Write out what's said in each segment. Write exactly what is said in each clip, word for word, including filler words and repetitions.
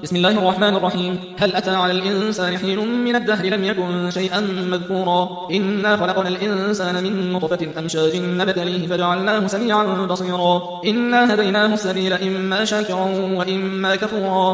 بسم الله الرحمن الرحيم. هل أتى على الإنسان حين من الدهر لم يكن شيئا مذكورا إنا خلقنا الإنسان من نطفة أمشاج نبتليه فجعلناه سميعا بصيرا إنا هديناه السبيل إما شاكرا وإما كفورا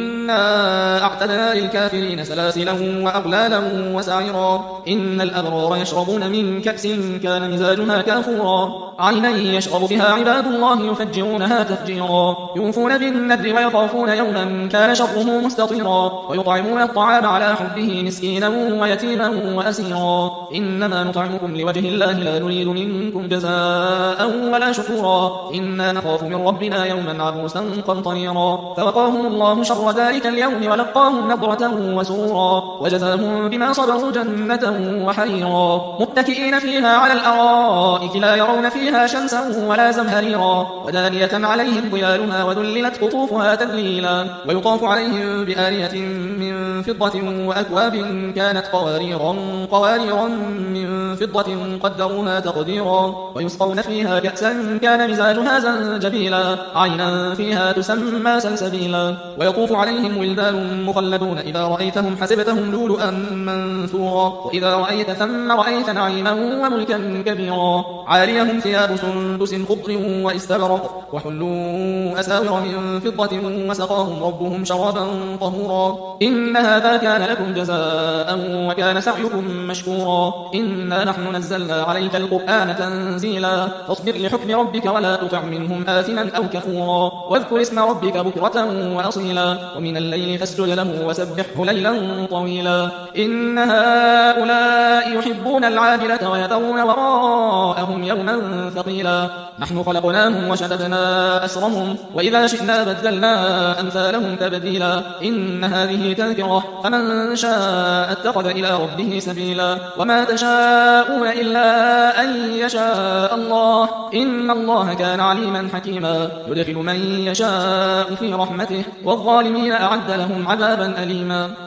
إنا أعتدنا للكافرين سلاسلا وأغلالا وسعيرا إن الأبرار يشربون من كأس كان مزاجها كافورا عينا يشرب بها عباد الله يفجرونها تفجيرا يوفون بالنذر ويخافون يوما كان شره مستطيرا ويطعمون الطعام على حبه مسكينا ويتيما وأسيرا إنما نطعمكم لوجه الله لا نريد منكم جزاء ولا شكورا إنا نخاف من ربنا يوما عبوسا قمطريرا فوقاهم الله شر ذلك اليوم ولقاهم نضرة وسرورا وجزاهم بما صبروا جنة وحريرا متكئين فيها على الأرائك لا يرون فيها شمسا ولا زمهريرا ودانية عليهم ظلالها وذللت قطوفها تذليلا ويطاف عليهم بآنية من فضة وأكواب كانت قواريرا قواريرا من فضة قدروها تقديرا ويسقون فيها كأسا كان مزاجها زنجبيلا عينا فيها تسمى سلسبيلا ويطوف عليهم ولدان مخلدون إذا رأيتهم حسبتهم لؤلؤا منثورا وإذا رأيت ثم رأيت نعيما وملكا كبيرا عاليهم ثياب سندس خضر واستبرق وحلوا أساور من فضة وسقاهم ربهم شرابا طهورا إن هذا كان لكم جزاء وكان سعيكم مشكورا إنا نحن نزلنا عليك القرآن تنزيلا فاصبر لحكم ربك ولا تطع منهم آثما أو كفورا واذكر اسم ربك بكرة وأصيلا ومن الليل فاسجد له وسبحه ليلا طويلا إن هؤلاء يحبون العاجلة ويذرون وراءهم يوما ثقيلا نحن خلقناهم وشددنا أسرهم وإذا شئنا بدلنا أمثالهم تبديلا إن هذه تذكرة فمن شاء اتخذ إلى ربه سبيلا وما تشاءون إلا أن يشاء الله إن الله كان عليما حكيما يدخل من يشاء في رحمته والظالمين أعد لهم عذابا أليما.